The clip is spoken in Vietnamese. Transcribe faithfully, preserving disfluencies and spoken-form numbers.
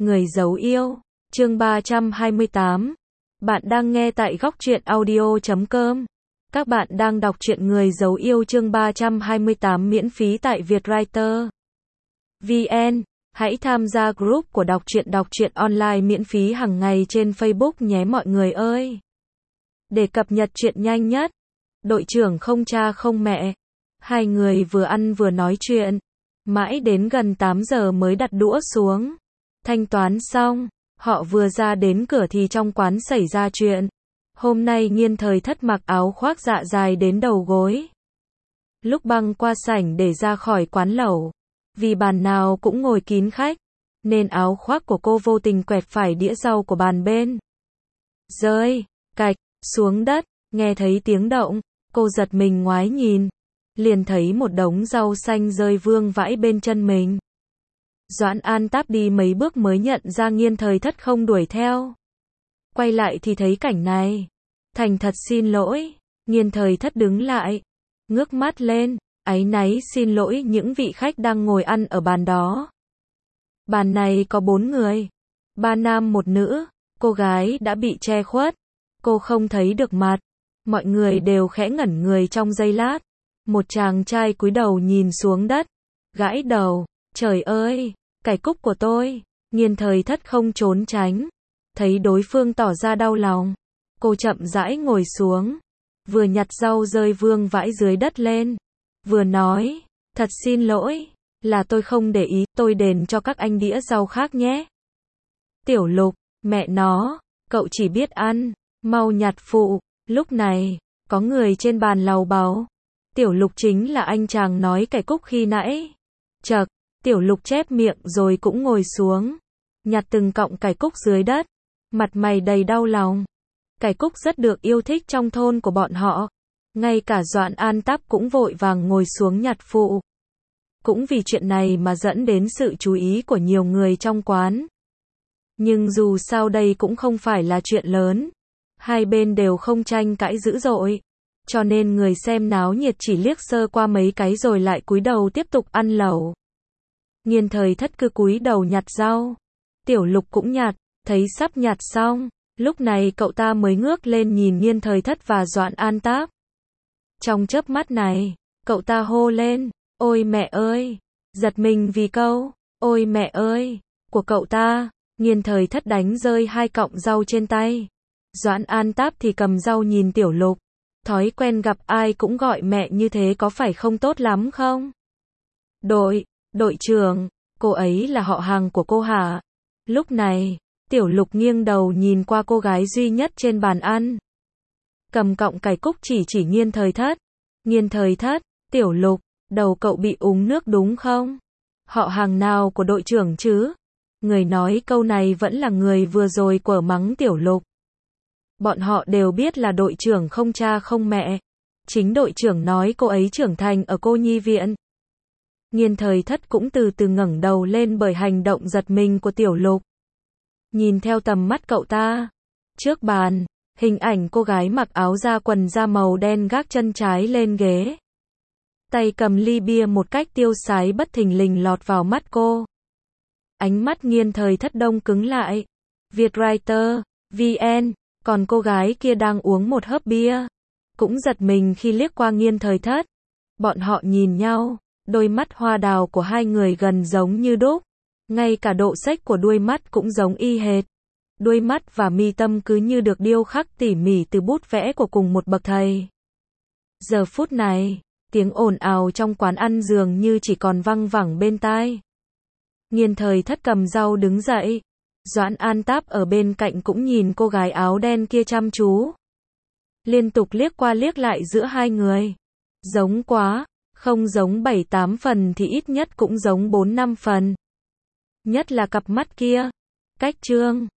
Người giấu yêu, chương ba trăm hai mươi tám. Bạn đang nghe tại góc truyện audio chấm com. Các bạn đang đọc truyện Người giấu yêu chương ba trăm hai mươi tám miễn phí tại Vietwriter vê en. Hãy tham gia group của đọc truyện đọc truyện online miễn phí hàng ngày trên Facebook nhé mọi người ơi. Để cập nhật truyện nhanh nhất, đội trưởng không cha không mẹ. Hai người vừa ăn vừa nói chuyện, mãi đến gần tám giờ mới đặt đũa xuống. Thanh toán xong, họ vừa ra đến cửa thì trong quán xảy ra chuyện. Hôm nay Nghiên Thời Thất mặc áo khoác dạ dài đến đầu gối. Lúc băng qua sảnh để ra khỏi quán lẩu, vì bàn nào cũng ngồi kín khách, nên áo khoác của cô vô tình quẹt phải đĩa rau của bàn bên. Rơi, cạch, xuống đất, nghe thấy tiếng động, cô giật mình ngoái nhìn. Liền thấy một đống rau xanh rơi vương vãi bên chân mình. Doãn An Táp đi mấy bước mới nhận ra Nghiên Thời Thất không đuổi theo. Quay lại thì thấy cảnh này. Thành thật xin lỗi. Nghiên Thời Thất đứng lại, ngước mắt lên, áy náy xin lỗi những vị khách đang ngồi ăn ở bàn đó. Bàn này có bốn người, ba nam một nữ, cô gái đã bị che khuất, cô không thấy được mặt. Mọi người đều khẽ ngẩn người trong giây lát. Một chàng trai cúi đầu nhìn xuống đất, gãi đầu, trời ơi, cải cúc của tôi. Nghiên Thời Thất không trốn tránh, thấy đối phương tỏ ra đau lòng, cô chậm rãi ngồi xuống, vừa nhặt rau rơi vương vãi dưới đất lên, vừa nói, thật xin lỗi, là tôi không để ý, tôi đền cho các anh đĩa rau khác nhé. Tiểu Lục, mẹ nó, cậu chỉ biết ăn, mau nhặt phụ. Lúc này, có người trên bàn lầu bầu. Tiểu Lục chính là anh chàng nói cải cúc khi nãy. Chậc, Tiểu Lục chép miệng rồi cũng ngồi xuống, nhặt từng cọng cải cúc dưới đất, mặt mày đầy đau lòng. Cải cúc rất được yêu thích trong thôn của bọn họ. Ngay cả Doãn An Táp cũng vội vàng ngồi xuống nhặt phụ. Cũng vì chuyện này mà dẫn đến sự chú ý của nhiều người trong quán. Nhưng dù sao đây cũng không phải là chuyện lớn. Hai bên đều không tranh cãi dữ dội. Cho nên người xem náo nhiệt chỉ liếc sơ qua mấy cái rồi lại cúi đầu tiếp tục ăn lẩu. Nghiên Thời Thất cứ cúi đầu nhặt rau. Tiểu Lục cũng nhặt, thấy sắp nhặt xong, lúc này cậu ta mới ngước lên nhìn Nghiên Thời Thất và Doãn An Táp. Trong chớp mắt này, cậu ta hô lên, ôi mẹ ơi, giật mình vì câu, ôi mẹ ơi, của cậu ta. Nghiên Thời Thất đánh rơi hai cọng rau trên tay. Doãn An Táp thì cầm rau nhìn Tiểu Lục. Thói quen gặp ai cũng gọi mẹ như thế có phải không tốt lắm không? Đội, đội trưởng, cô ấy là họ hàng của cô hả? Lúc này, Tiểu Lục nghiêng đầu nhìn qua cô gái duy nhất trên bàn ăn. Cầm cọng cải cúc chỉ chỉ Nghiên Thời Thất. Nghiên Thời Thất, Tiểu Lục, đầu cậu bị uống nước đúng không? Họ hàng nào của đội trưởng chứ? Người nói câu này vẫn là người vừa rồi quở mắng Tiểu Lục. Bọn họ đều biết là đội trưởng không cha không mẹ. Chính đội trưởng nói cô ấy trưởng thành ở cô nhi viện. Nghiên Thời Thất cũng từ từ ngẩng đầu lên bởi hành động giật mình của Tiểu Lục. Nhìn theo tầm mắt cậu ta. Trước bàn, hình ảnh cô gái mặc áo da quần da màu đen gác chân trái lên ghế. Tay cầm ly bia một cách tiêu sái bất thình lình lọt vào mắt cô. Ánh mắt Nghiên Thời Thất đông cứng lại. Vietwriter vê en. Còn cô gái kia đang uống một hớp bia, cũng giật mình khi liếc qua Nghiên Thời Thất. Bọn họ nhìn nhau, đôi mắt hoa đào của hai người gần giống như đúc. Ngay cả độ xếch của đuôi mắt cũng giống y hệt. Đuôi mắt và mi tâm cứ như được điêu khắc tỉ mỉ từ bút vẽ của cùng một bậc thầy. Giờ phút này, tiếng ồn ào trong quán ăn dường như chỉ còn văng vẳng bên tai. Nghiên Thời Thất cầm rau đứng dậy. Doãn An Táp ở bên cạnh cũng nhìn cô gái áo đen kia chăm chú. Liên tục liếc qua liếc lại giữa hai người. Giống quá, không giống bảy tám phần thì ít nhất cũng giống bốn năm phần. Nhất là cặp mắt kia. Cách trương,